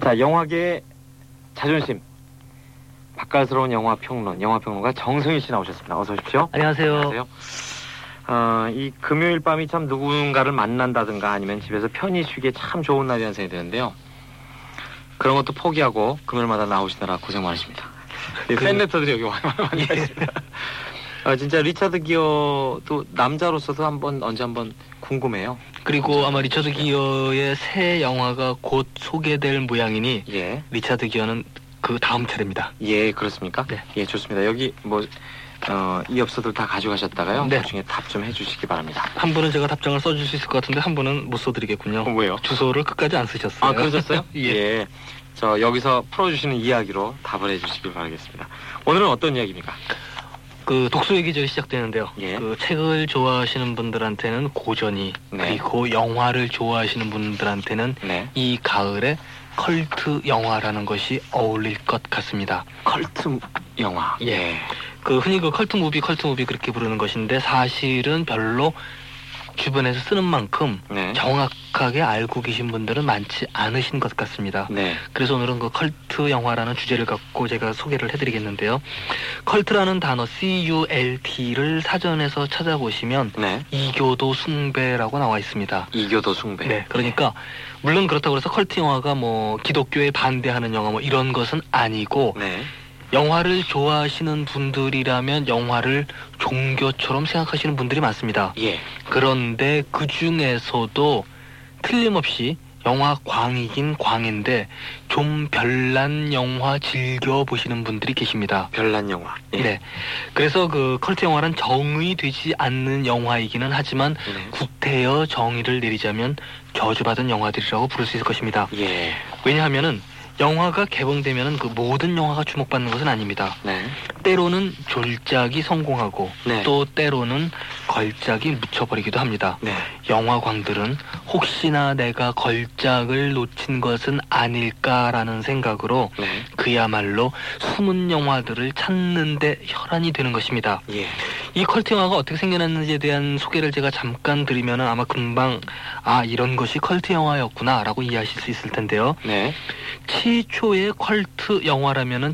자, 영화계의 자존심, 맛깔스러운 영화평론가 정승일 씨 나오셨습니다. 어서 오십시오. 안녕하세요. 안녕하세요. 이 금요일 밤이 참 누군가를 만난다든가 아니면 집에서 편히 쉬기에 참 좋은 날이라는 생각이 드는데요. 그런 것도 포기하고 금요일마다 나오시느라 고생 많으십니다. 팬레터들이 여기 많이 있습니다. 진짜 리차드 기어도 남자로서도 언제 한번 궁금해요. 그리고 아마 리차드 기어의 새 영화가 곧 소개될 모양이니 예. 리차드 기어는 그 다음 차례입니다. 예, 그렇습니까? 네. 예, 좋습니다. 여기 이 엽서들 다 가져가셨다가요. 네. 나중에 답 좀 해주시기 바랍니다. 한 분은 제가 답장을 써줄 수 있을 것 같은데 한 분은 못 써드리겠군요. 왜요? 주소를 끝까지 안 쓰셨어요. 아, 그러셨어요? 예. 예. 여기서 풀어주시는 이야기로 답을 해주시길 바라겠습니다. 오늘은 어떤 이야기입니까? 그 독서 얘기죠 시작되는데요. 예. 그 책을 좋아하시는 분들한테는 고전이, 네. 그리고 영화를 좋아하시는 분들한테는 네. 이 가을에 컬트 영화라는 것이 어울릴 것 같습니다. 컬트 영화. 예. 그 흔히 그 컬트 무비 그렇게 부르는 것인데 사실은 별로 주변에서 쓰는 만큼 네. 정확하게 알고 계신 분들은 많지 않으신 것 같습니다. 네. 그래서 오늘은 그 컬트 영화라는 주제를 갖고 제가 소개를 해드리겠는데요. 컬트라는 단어 CULT를 사전에서 찾아보시면 네. 이교도 숭배라고 나와 있습니다. 이교도 숭배. 네, 그러니까 물론 그렇다고 해서 컬트 영화가 뭐 기독교에 반대하는 영화 뭐 이런 것은 아니고 네. 영화를 좋아하시는 분들이라면 영화를 종교처럼 생각하시는 분들이 많습니다. 예. 그런데 그 중에서도 틀림없이 영화 광이긴 광인데 좀 별난 영화 즐겨보시는 분들이 계십니다. 별난 영화. 예. 네. 그래서 그 컬트 영화는 정의되지 않는 영화이기는 하지만 네. 구태여 정의를 내리자면 저주받은 영화들이라고 부를 수 있을 것입니다. 예. 왜냐하면은 영화가 개봉되면은 그 모든 영화가 주목받는 것은 아닙니다. 네. 때로는 졸작이 성공하고 네. 또 때로는 걸작이 묻혀버리기도 합니다. 네. 영화광들은 혹시나 내가 걸작을 놓친 것은 아닐까라는 생각으로 네. 그야말로 숨은 영화들을 찾는데 혈안이 되는 것입니다. 예. 이 컬트 영화가 어떻게 생겨났는지에 대한 소개를 제가 잠깐 드리면은 아마 금방 이런 것이 컬트 영화였구나라고 이해하실 수 있을 텐데요. 네. 최초의 컬트 영화라면은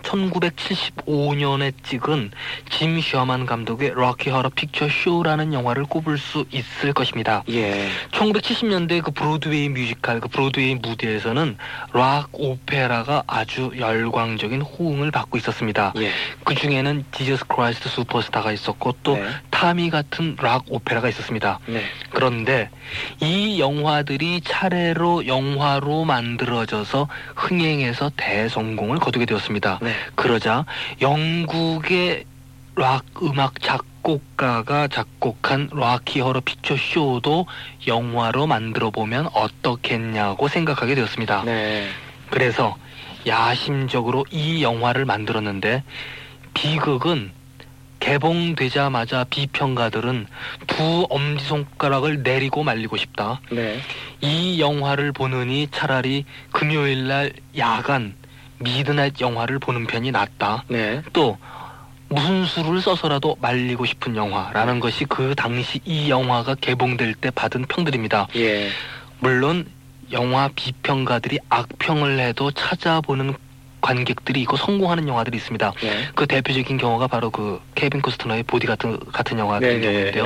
1975년에 찍은 짐 셔만 감독의 럭키 허러 픽처 쇼라는 영화를 꼽을 수 있을 것입니다. 예. 1970년대 그 브로드웨이 뮤지컬, 그 브로드웨이 무대에서는 락 오페라가 아주 열광적인 호응을 받고 있었습니다. 예. 그 중에는 지저스 크라이스트 슈퍼스타가 있었고 또 네. 타미 같은 락 오페라가 있었습니다. 네. 그런데 이 영화들이 차례로 영화로 만들어져서 흥행해서 대성공을 거두게 되었습니다. 네. 그러자 영국의 락 음악 작곡가가 작곡한 락키 허러 피처 쇼도 영화로 만들어 보면 어떻겠냐고 생각하게 되었습니다. 네. 그래서 야심적으로 이 영화를 만들었는데 비극은 개봉되자마자 비평가들은 두 엄지손가락을 내리고 말리고 싶다. 네. 이 영화를 보느니 차라리 금요일날 야간 미드나잇 영화를 보는 편이 낫다. 네. 또 무슨 수를 써서라도 말리고 싶은 영화라는 것이 그 당시 이 영화가 개봉될 때 받은 평들입니다. 예. 물론 영화 비평가들이 악평을 해도 찾아보는 관객들이 있고 성공하는 영화들이 있습니다. 네. 그 대표적인 경우가 바로 그 케빈 코스트너의 보디 같은 영화인 경우인데요.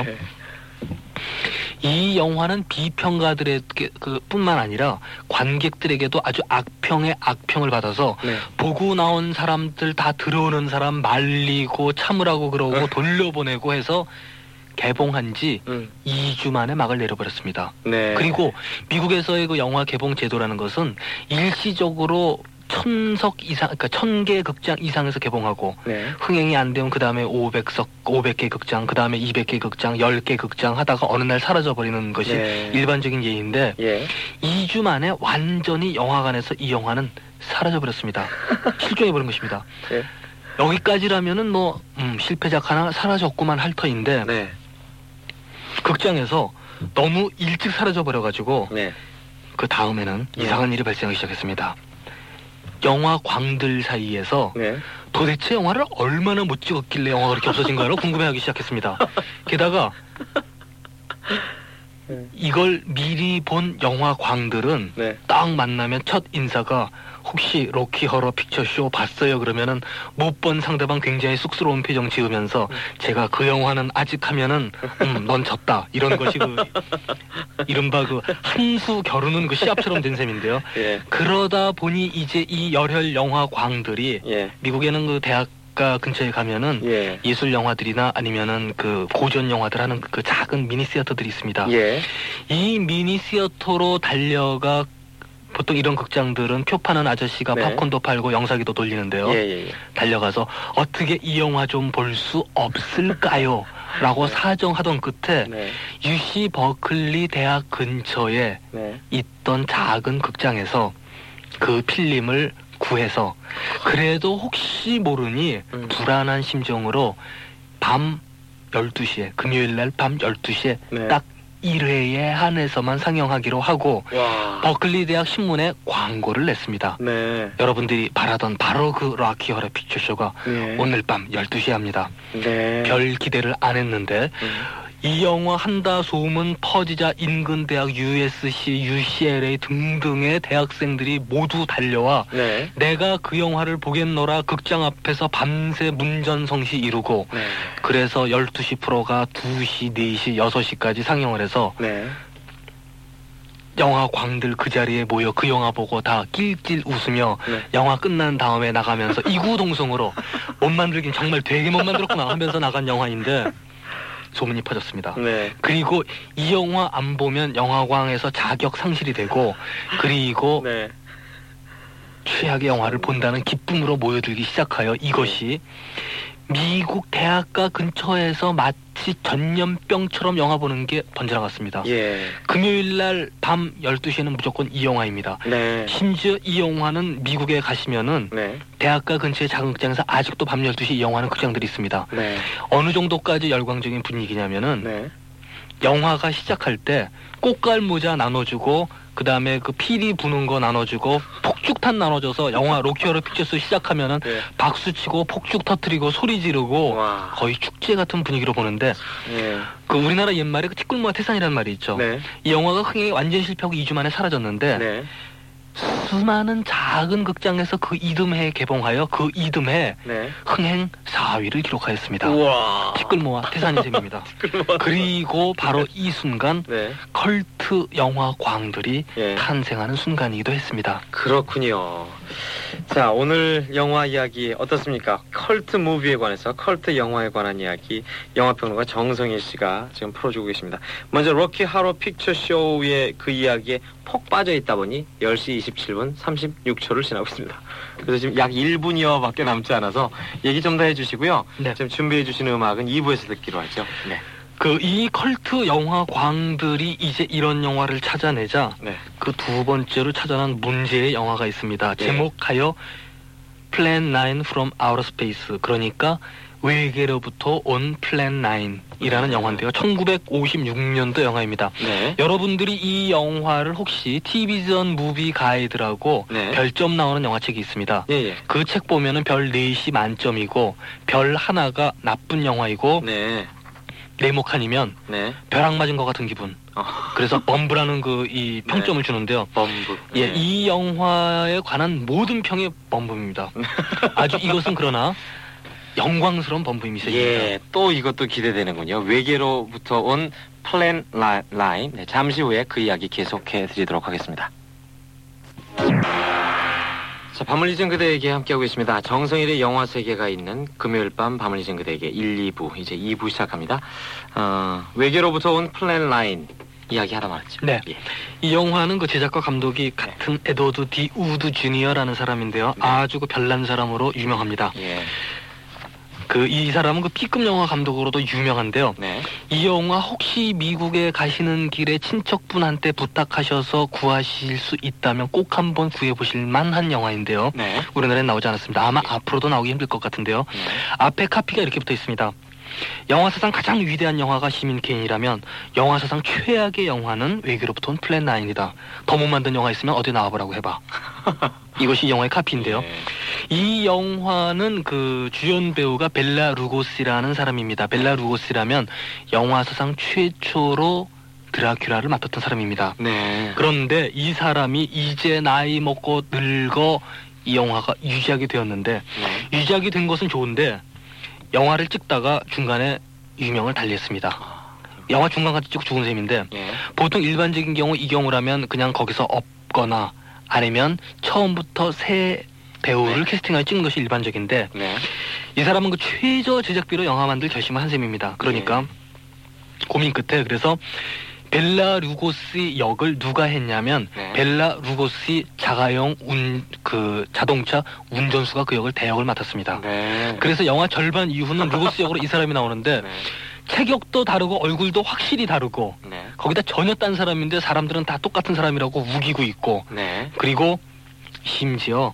이 영화는 비평가들에게 뿐만 아니라 관객들에게도 아주 악평의 악평을 받아서 네. 보고 나온 사람들 다 들어오는 사람 말리고 참으라고 그러고 돌려보내고 해서 개봉한 지 2주 만에 막을 내려버렸습니다. 네. 그리고 미국에서의 그 영화 개봉 제도라는 것은 일시적으로 1000석 이상, 그러니까 1000개 극장 이상에서 개봉하고 네. 흥행이 안 되면 그 다음에 500개 극장, 그 다음에 200개 극장, 10개 극장 하다가 어느 날 사라져버리는 것이 네. 일반적인 예인데 예. 2주 만에 완전히 영화관에서 이 영화는 사라져버렸습니다. 실종해버린 것입니다. 예. 여기까지라면은 뭐 실패작 하나 사라졌구만 할 터인데 네. 극장에서 너무 일찍 사라져버려가지고 네. 그 다음에는 네. 이상한 일이 발생하기 시작했습니다. 영화 광들 사이에서 네. 도대체 영화를 얼마나 못 찍었길래 영화가 그렇게 없어진 거야로 궁금해하기 시작했습니다. 게다가 이걸 미리 본 영화광들은 네. 딱 만나면 첫 인사가 혹시 로키 허러 픽처쇼 봤어요? 그러면은 못 본 상대방 굉장히 쑥스러운 표정 지으면서 제가 그 영화는 아직 하면은 넌 졌다 이런 것이 그 이른바 그 한수 겨루는 그 시합처럼 된 셈인데요. 예. 그러다 보니 이제 이 열혈 영화광들이 예. 미국에는 그 대학가 근처에 가면은 예. 예술 영화들이나 아니면은 그 고전 영화들 하는 그 작은 미니 시어터들이 있습니다. 예. 이 미니 시어터로 달려가 보통 이런 극장들은 표 파는 아저씨가 네. 팝콘도 팔고 영사기도 돌리는데요. 예. 달려가서 어떻게 이 영화 좀 볼 수 없을까요? 라고 사정하던 끝에 네. UC 버클리 대학 근처에 네. 있던 작은 극장에서 그 필름을 구해서 그래도 혹시 모르니 불안한 심정으로 밤 12시에 금요일날 밤 12시에 네. 딱 1회에 한해서만 상영하기로 하고 와. 버클리 대학 신문에 광고를 냈습니다. 네. 여러분들이 바라던 바로 그 락키 허러 픽처쇼가 네. 오늘 밤 12시에 합니다. 네. 별 기대를 안 했는데 이 영화 한다 소문 퍼지자 인근 대학 USC, UCLA 등등의 대학생들이 모두 달려와 네. 내가 그 영화를 보겠노라 극장 앞에서 밤새 문전성시 이루고 네. 그래서 12시 프로가 2시, 4시, 6시까지 상영을 해서 네. 영화광들 그 자리에 모여 그 영화 보고 다 낄낄 웃으며 네. 영화 끝난 다음에 나가면서 이구동성으로 못 만들긴 정말 되게 못 만들었구나 하면서 나간 영화인데 소문이 퍼졌습니다. 네. 그리고 이 영화 안 보면 영화광에서 자격 상실이 되고 그리고 네. 최악의 영화를 본다는 기쁨으로 모여들기 시작하여 이것이 미국 대학가 근처에서 마치 전염병처럼 영화 보는 게 번져나갔습니다. 예. 금요일날 밤 12시에는 무조건 이 영화입니다. 네. 심지어 이 영화는 미국에 가시면은 네. 대학가 근처의 작은 극장에서 아직도 밤 12시 이 영화는 극장들이 있습니다. 네. 어느 정도까지 열광적인 분위기냐면은 네. 영화가 시작할 때 꽃갈 모자 나눠주고 그 다음에 그 피리 부는 거 나눠주고 폭죽탄 나눠줘서 영화 로키 허러 픽처스 시작하면은 네. 박수 치고 폭죽 터트리고 소리 지르고 와. 거의 축제 같은 분위기로 보는데 예. 그 우리나라 옛말에 그 티끌모아 태산이라는 말이 있죠. 네. 이 영화가 흥행이 완전 실패하고 2주 만에 사라졌는데 네. 수많은 작은 극장에서 그 이듬해에 개봉하여 그 이듬해 네. 흥행 4위를 기록하였습니다. 우와. 티끌모아 태산인 셈입니다. 그리고 바로 이 순간 네. 컬트 영화 광들이 예. 탄생하는 순간이기도 했습니다. 그렇군요. 자, 오늘 영화 이야기 어떻습니까? 컬트 무비에 관해서, 컬트 영화에 관한 이야기, 영화평론가 정성일 씨가 지금 풀어주고 계십니다. 먼저 로키 하러 픽처쇼의 그 이야기에 폭 빠져 있다 보니 10시 27분 36초를 지나고 있습니다. 그래서 지금 약 1분여밖에 남지 않아서 얘기 좀 더 해주시고요. 네. 지금 준비해 주시는 음악은 2부에서 듣기로 하죠. 네. 그 이 컬트 영화 광들이 이제 이런 영화를 찾아내자 네. 그 두 번째로 찾아난 문제의 영화가 있습니다. 네. 제목하여 Plan 9 from Outer Space, 그러니까 외계로부터 온 플랜 9이라는 영화인데요. 1956년도 영화입니다. 네. 여러분들이 이 영화를 혹시 TV전 무비 가이드라고 네. 별점 나오는 영화책이 있습니다. 예, 예. 그 책 보면은 별 4시 만점이고 별 하나가 나쁜 영화이고 네. 네모칸이면 네. 벼락 맞은 것 같은 기분. 그래서 범브라는 그 이 평점을 주는데요. 범브. 예, 네. 이 영화에 관한 모든 평이 범브입니다. 아주 이것은 그러나 영광스러운 범브 이미지입니다. 예, 또 이것도 기대되는군요. 외계로부터 온 플랜 라인. 네, 잠시 후에 그 이야기 계속해 드리도록 하겠습니다. 자, 밤을 잊은 그대에게 함께하고 있습니다. 정성일의 영화 세계가 있는 금요일 밤 밤을 잊은 그대에게 1, 2부, 이제 2부 시작합니다. 외계로부터 온 플랜 라인 이야기 하다 말았죠. 네. 예. 이 영화는 그 제작과 감독이 같은 에드워드 D. 우드 주니어라는 사람인데요. 네. 아주 그 별난 사람으로 유명합니다. 예. 이 사람은 그 B급 영화 감독으로도 유명한데요. 네. 이 영화 혹시 미국에 가시는 길에 친척분한테 부탁하셔서 구하실 수 있다면 꼭 한번 구해보실 만한 영화인데요. 네. 우리나라에 나오지 않았습니다. 아마 앞으로도 나오기 힘들 것 같은데요. 네. 앞에 카피가 이렇게 붙어 있습니다. 영화 사상 가장 위대한 영화가 시민 케인이라면 영화 사상 최악의 영화는 외계로부터 온 플랜 9이다. 더 못 만든 영화 있으면 어디 나와보라고 해봐. 이것이 이 영화의 카피인데요. 예. 이 영화는 그 주연 배우가 벨라 루고시라는 사람입니다. 벨라 루고시라면 영화 사상 최초로 드라큘라를 맡았던 사람입니다. 네. 그런데 이 사람이 이제 나이 먹고 늙어 이 영화가 유지하게 되었는데 네. 유지하게 된 것은 좋은데 영화를 찍다가 중간에 유명을 달리했습니다. 영화 중간까지 찍고 죽은 셈인데 예. 보통 일반적인 경우 이 경우라면 그냥 거기서 없거나 아니면 처음부터 새 배우를 네. 캐스팅하여 찍는 것이 일반적인데 네. 이 사람은 그 최저 제작비로 영화 만들 결심을 한 셈입니다. 그러니까 고민 끝에 그래서 벨라 루고시 역을 누가 했냐면 네. 벨라 루고시 자가용 자동차 운전수가 그 역을 대역을 맡았습니다. 네. 그래서 영화 절반 이후는 루고시 역으로 이 사람이 나오는데 네. 체격도 다르고 얼굴도 확실히 다르고 네. 거기다 전혀 딴 사람인데 사람들은 다 똑같은 사람이라고 우기고 있고 네. 그리고 심지어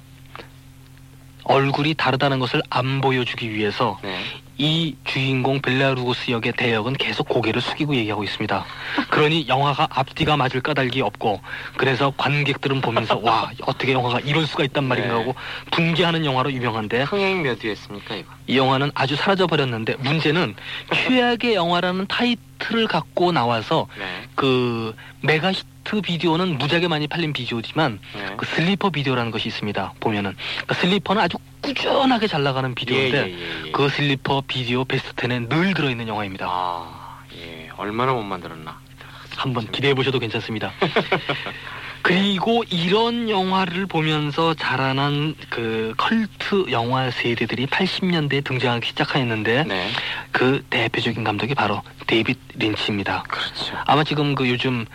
얼굴이 다르다는 것을 안 보여주기 위해서 네. 이 주인공 벨라 루고스 역의 대역은 계속 고개를 숙이고 얘기하고 있습니다. 그러니 영화가 앞뒤가 맞을 까닭이 없고 그래서 관객들은 보면서 와 어떻게 영화가 이럴 수가 있단 말인가 네. 하고 분개하는 영화로 유명한데 흥행 몇 위였습니까 이거? 이 영화는 아주 사라져버렸는데 문제는 최악의 영화라는 타이틀을 갖고 나와서 네. 그 메가 히트 비디오는 무지하게 많이 팔린 비디오지만 네. 그 슬리퍼 비디오라는 것이 있습니다. 보면은 그 슬리퍼는 아주 꾸준하게 잘 나가는 비디오인데 예. 그 슬리퍼 비디오 베스트 10에 늘 들어있는 영화입니다. 아, 예. 얼마나 못 만들었나. 한번 기대해 보셔도 괜찮습니다. 그리고 이런 영화를 보면서 자라난 그 컬트 영화 세대들이 80년대에 등장하기 시작했는데 네. 그 대표적인 감독이 바로 데이빗 린치입니다. 그렇죠. 아마 지금 그 요즘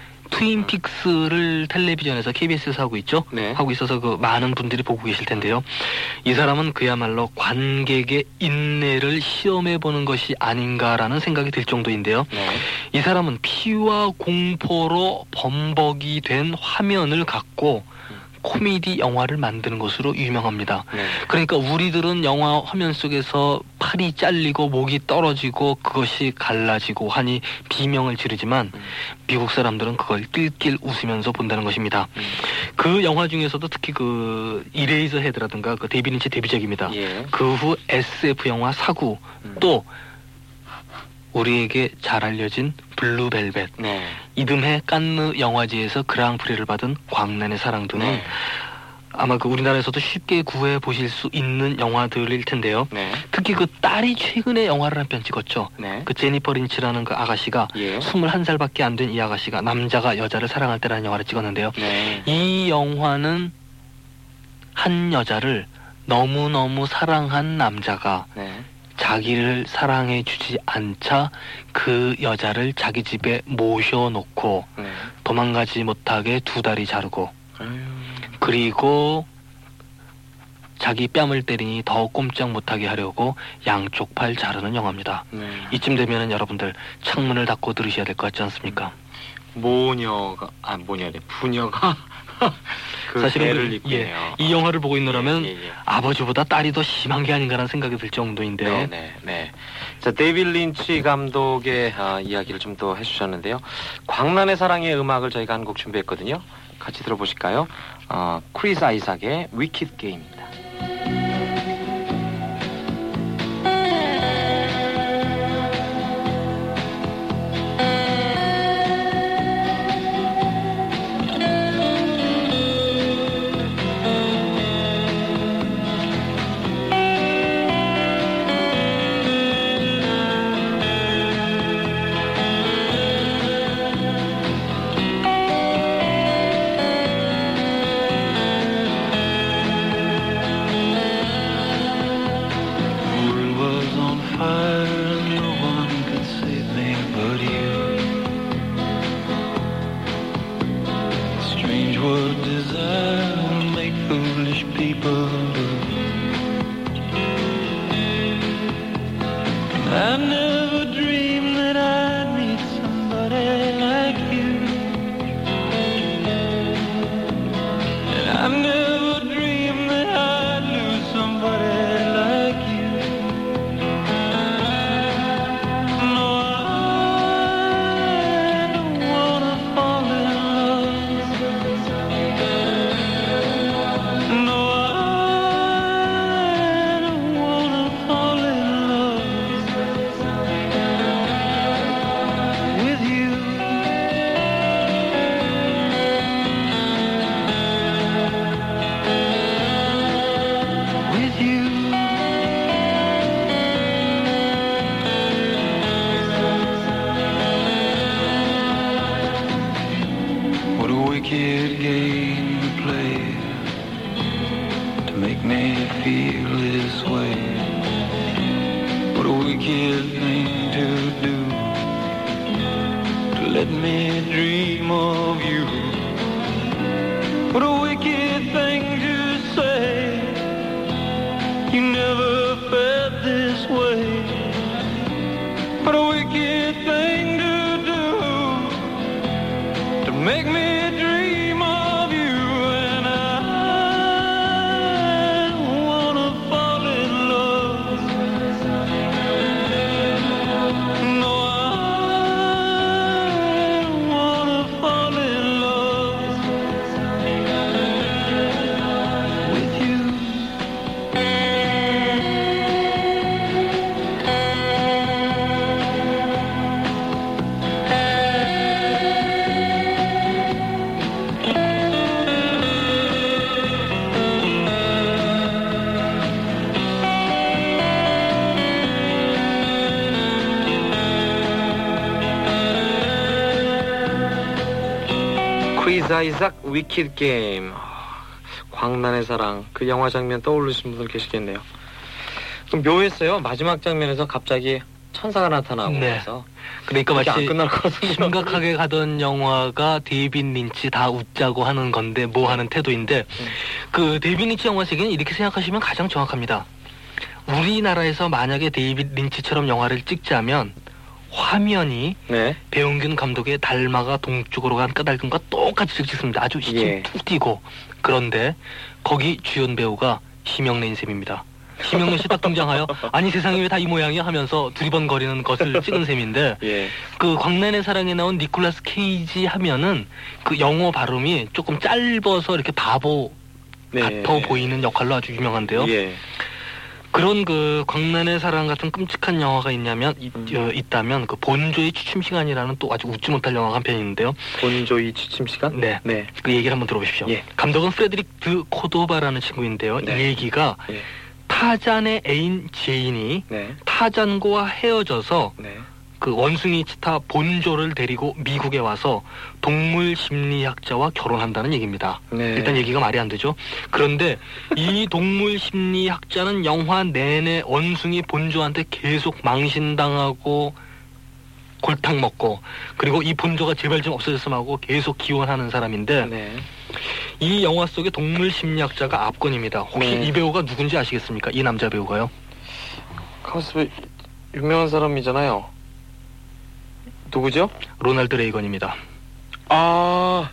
트윈픽스를 텔레비전에서 KBS에서 하고 있죠. 네. 하고 있어서 그 많은 분들이 보고 계실 텐데요. 이 사람은 그야말로 관객의 인내를 시험해 보는 것이 아닌가라는 생각이 들 정도인데요. 네. 이 사람은 피와 공포로 범벅이 된 화면을 갖고 코미디 영화를 만드는 것으로 유명합니다. 네. 그러니까 우리들은 영화 화면 속에서 팔이 잘리고 목이 떨어지고 그것이 갈라지고 하니 비명을 지르지만 미국 사람들은 그걸 낄낄 웃으면서 본다는 것입니다. 그 영화 중에서도 특히 그 이레이저 헤드라든가 그 데이빗 린치 데뷔작입니다. 예. 그 후 SF 영화 사구 또 우리에게 잘 알려진 블루벨벳 네. 이듬해 칸느 영화제에서 그랑프리를 받은 광란의 사랑 등은 네. 아마 그 우리나라에서도 쉽게 구해 보실 수 있는 영화들일 텐데요. 네. 특히 그 딸이 최근에 영화를 한 편 찍었죠. 네. 그 제니퍼 린치라는 그 아가씨가 예. 21살밖에 안 된 이 아가씨가 남자가 여자를 사랑할 때라는 영화를 찍었는데요. 네. 이 영화는 한 여자를 너무너무 사랑한 남자가 네. 자기를 사랑해 주지 않자 그 여자를 자기 집에 모셔놓고 네. 도망가지 못하게 두 다리 자르고 아유. 그리고 자기 뺨을 때리니 더 꼼짝 못하게 하려고 양쪽 팔 자르는 영화입니다. 네. 이쯤 되면은 여러분들 창문을 닫고 들으셔야 될 것 같지 않습니까? 모녀래 부녀가 그 사실은 애를 그, 입고 예, 있네요. 이 영화를 보고 있느라면 예, 예. 아버지보다 딸이 더 심한 게 아닌가라는 생각이 들 정도인데요. 네. 자, 데이빗 린치 감독의 이야기를 좀 더 해주셨는데요. 광란의 사랑의 음악을 저희가 한 곡 준비했거든요. 같이 들어보실까요? 크리스 아이삭의 위키드 게임입니다. with you. What a wicked game to play to make me feel this way. What a wicked thing to do to let me dream of you. What a wicked thing to say. You never felt this way. What a wicked thing to do to make me dream of you. And I wanna fall in love. No, I wanna fall in love with you. 크리스 아이작 위키드 게임. 광란의 사랑. 그 영화 장면 떠올리시는 분들 계시겠네요. 좀 묘했어요. 마지막 장면에서 갑자기 천사가 나타나고 네. 그래서 그러니까 이렇게 안 마치 끝날 것 같은데. 심각하게 가던 영화가 데이빗 린치 다 웃자고 하는 건데 뭐 하는 태도인데 그 데이빗 린치 영화 세계는 이렇게 생각하시면 가장 정확합니다. 우리나라에서 만약에 데이빗 린치처럼 영화를 찍자면 화면이 네. 배용균 감독의 달마가 동쪽으로 간 까닭은과 똑같이 찍습니다. 아주 힘 예. 툭 띄고. 그런데 거기 주연 배우가 심영래인 셈입니다. 심영래 씨 딱 등장하여 아니 세상이 왜 다 이 모양이야 하면서 두리번거리는 것을 찍은 셈인데 예. 그 광란의 사랑에 나온 니콜라스 케이지 하면은 그 영어 발음이 조금 짧아서 이렇게 바보 네. 같아 보이는 역할로 아주 유명한데요. 예. 그런 그 광란의 사랑 같은 끔찍한 영화가 있다면 그 본조의 취침 시간이라는 또 아주 웃지 못할 영화가 한 편 있는데요. 본조이 취침 시간? 네. 네. 그 얘기를 한번 들어보십시오. 예. 감독은 프레드릭 드 코도바라는 친구인데요. 네. 이 얘기가 예. 타잔의 애인 제인이 네. 타잔과 헤어져서 네. 그 원숭이 치타 본조를 데리고 미국에 와서 동물 심리학자와 결혼한다는 얘기입니다. 네. 일단 얘기가 말이 안 되죠. 그런데 이 동물 심리학자는 영화 내내 원숭이 본조한테 계속 망신당하고 골탕 먹고 그리고 이 본조가 제발 좀 없어졌으면 하고 계속 기원하는 사람인데 네. 이 영화 속의 동물 심리학자가 압권입니다. 혹시 네. 이 배우가 누군지 아시겠습니까? 이 남자 배우가요. 가만있어 유명한 사람이잖아요. 누구죠? 로널드 레이건입니다. 아.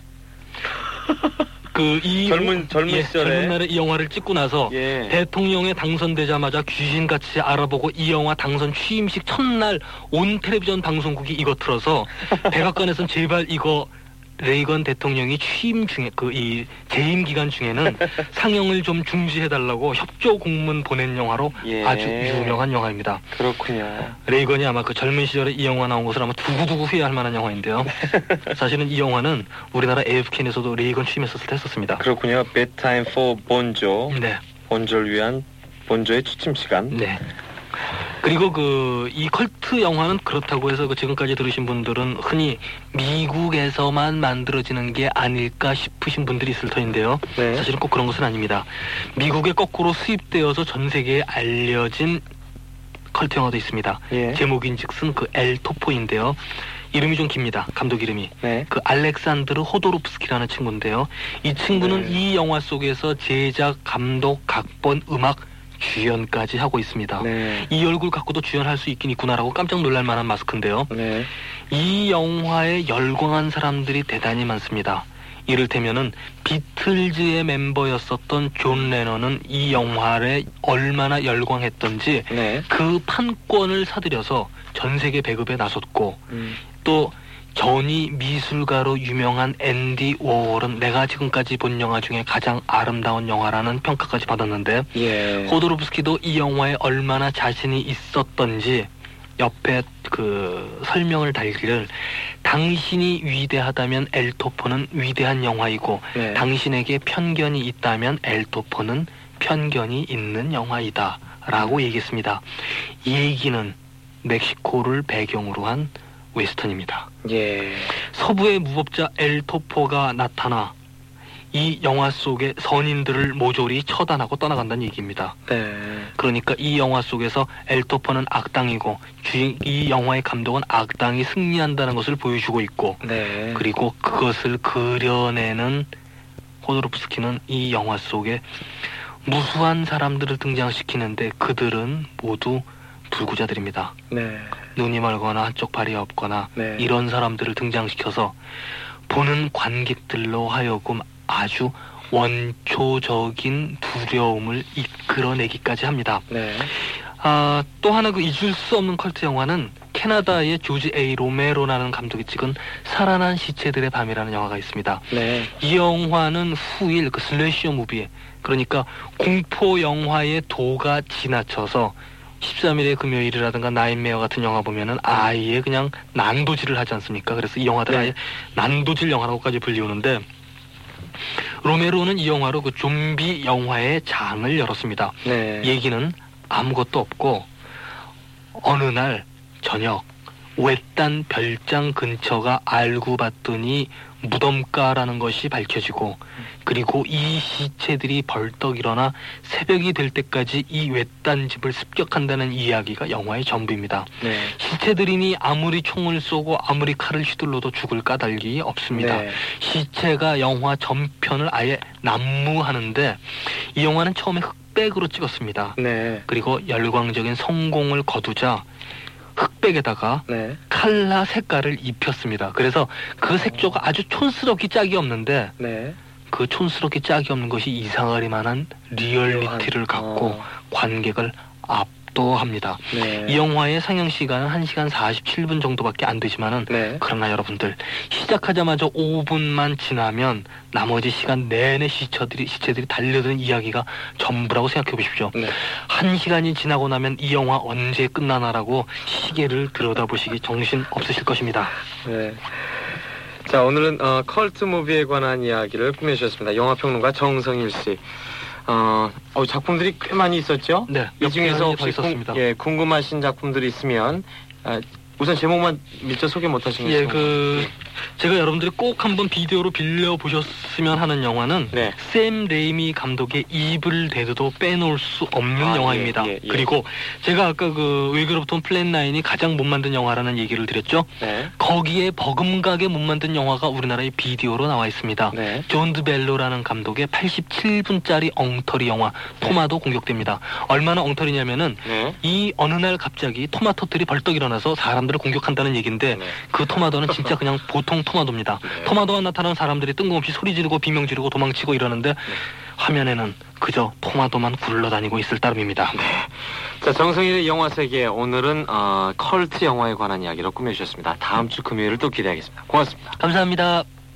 그 이 젊은 시절에. 젊은 날에 이 영화를 찍고 나서 예. 대통령에 당선되자마자 귀신같이 알아보고 이 영화 당선 취임식 첫날 온 텔레비전 방송국이 이거 틀어서 백악관에선 제발 이거 레이건 대통령이 취임 중에 그 이 재임 기간 중에는 상영을 좀 중지해달라고 협조 공문 보낸 영화로 예. 아주 유명한 영화입니다. 그렇군요. 레이건이 아마 그 젊은 시절에 이 영화 나온 것을 아마 두고두고 후회할 만한 영화인데요. 사실은 이 영화는 우리나라 AFK에서도 레이건 취임했었을 때 했었습니다. 그렇군요. Bedtime for 본조. 네. 본조를 위한 본조의 취침 시간. 네. 그리고 그 이 컬트 영화는 그렇다고 해서 그 지금까지 들으신 분들은 흔히 미국에서만 만들어지는 게 아닐까 싶으신 분들이 있을 터인데요. 네. 사실은 꼭 그런 것은 아닙니다. 미국에 거꾸로 수입되어서 전 세계에 알려진 컬트 영화도 있습니다. 예. 제목인즉슨 그 엘 토포인데요. 이름이 좀 깁니다. 감독 이름이. 네. 그 알렉산드르 호도롭스키라는 친구인데요. 이 친구는 네. 이 영화 속에서 제작, 감독, 각본, 음악, 주연까지 하고 있습니다. 네. 이 얼굴 갖고도 주연할 수 있긴 있구나라고 깜짝 놀랄 만한 마스크인데요. 네. 이 영화에 열광한 사람들이 대단히 많습니다. 이를테면은 비틀즈의 멤버였었던 존 레넌은 이 영화에 얼마나 열광했던지 네. 그 판권을 사들여서 전 세계 배급에 나섰고 또 전이 미술가로 유명한 앤디 워홀은 내가 지금까지 본 영화 중에 가장 아름다운 영화라는 평가까지 받았는데 예. 호도롭스키도 이 영화에 얼마나 자신이 있었던지 옆에 그 설명을 달기를 당신이 위대하다면 엘토포는 위대한 영화이고 네. 당신에게 편견이 있다면 엘토포는 편견이 있는 영화이다라고 얘기했습니다. 이 얘기는 멕시코를 배경으로 한 웨스턴입니다. 예. 서부의 무법자 엘 토포가 나타나 이 영화 속의 선인들을 모조리 처단하고 떠나간다는 얘기입니다. 네. 그러니까 이 영화 속에서 엘 토포는 악당이고 이 영화의 감독은 악당이 승리한다는 것을 보여주고 있고 네. 그리고 그것을 그려내는 호도롭스키는 이 영화 속에 무수한 사람들을 등장시키는데 그들은 모두 불구자들입니다. 네. 눈이 멀거나 한쪽 발이 없거나 네. 이런 사람들을 등장시켜서 보는 관객들로 하여금 아주 원초적인 두려움을 이끌어내기까지 합니다. 네. 또 하나 그 잊을 수 없는 컬트 영화는 캐나다의 조지 A. 로메로라는 감독이 찍은 살아난 시체들의 밤이라는 영화가 있습니다. 네. 이 영화는 후일 그 슬래셔 무비에 그러니까 공포 영화의 도가 지나쳐서 13일의 금요일이라든가 나인메어 같은 영화 보면은 아예 그냥 난도질을 하지 않습니까? 그래서 이 영화들 네. 아예 난도질 영화라고까지 불리우는데 로메로는 이 영화로 그 좀비 영화의 장을 열었습니다. 네. 얘기는 아무것도 없고 어느 날 저녁 외딴 별장 근처가 알고 봤더니 무덤가라는 것이 밝혀지고 그리고 이 시체들이 벌떡 일어나 새벽이 될 때까지 이 외딴 집을 습격한다는 이야기가 영화의 전부입니다. 네. 시체들이니 아무리 총을 쏘고 아무리 칼을 휘둘러도 죽을 까닭이 없습니다. 네. 시체가 영화 전편을 아예 난무하는데 이 영화는 처음에 흑백으로 찍었습니다. 네. 그리고 열광적인 성공을 거두자 흑백에다가 네. 칼라 색깔을 입혔습니다. 그래서 그 색조가 아주 촌스럽기 짝이 없는데 네. 그 촌스럽기 짝이 없는 것이 이상하리만한 리얼리티를 갖고 관객을 압도합니다. 네. 이 영화의 상영 시간은 1시간 47분 정도밖에 안 되지만은 네. 그러나 여러분들 시작하자마자 5분만 지나면 나머지 시간 내내 시체들이 달려드는 이야기가 전부라고 생각해 보십시오. 네. 1시간이 지나고 나면 이 영화 언제 끝나나라고 시계를 들여다보시기 정신 없으실 것입니다. 네. 자, 오늘은 컬트 무비에 관한 이야기를 꾸며주셨습니다. 영화평론가 정성일 씨. 작품들이 꽤 많이 있었죠? 네, 이 중에서 더 있었습니다. 궁금하신 작품들이 있으면 우선 제목만 미처 소개 못하신 예, 제가 여러분들이 꼭 한번 비디오로 빌려 보셨으면 하는 영화는 네. 샘 레이미 감독의 이블 데드도 빼놓을 수 없는 영화입니다. 예. 그리고 제가 아까 그 위그로부터 플랜 9이 가장 못 만든 영화라는 얘기를 드렸죠. 네. 거기에 버금가게 못 만든 영화가 우리나라의 비디오로 나와 있습니다. 네. 존 드벨로라는 감독의 87분짜리 엉터리 영화 토마토 공격대입니다. 얼마나 엉터리냐면은 네. 이 어느 날 갑자기 토마토들이 벌떡 일어나서 사람들을 공격한다는 얘기인데 네. 그 토마토는 진짜 그냥 보통 토마토입니다. 네. 토마토가 나타나는 사람들이 뜬금없이 소리 지르고 비명 지르고 도망치고 이러는데 화면에는 그저 토마토만 굴러다니고 있을 따름입니다. 네. 자, 정성일의 영화 세계 오늘은 컬트 영화에 관한 이야기로 꾸며주셨습니다. 다음 주 금요일을 또 기대하겠습니다. 고맙습니다. 감사합니다.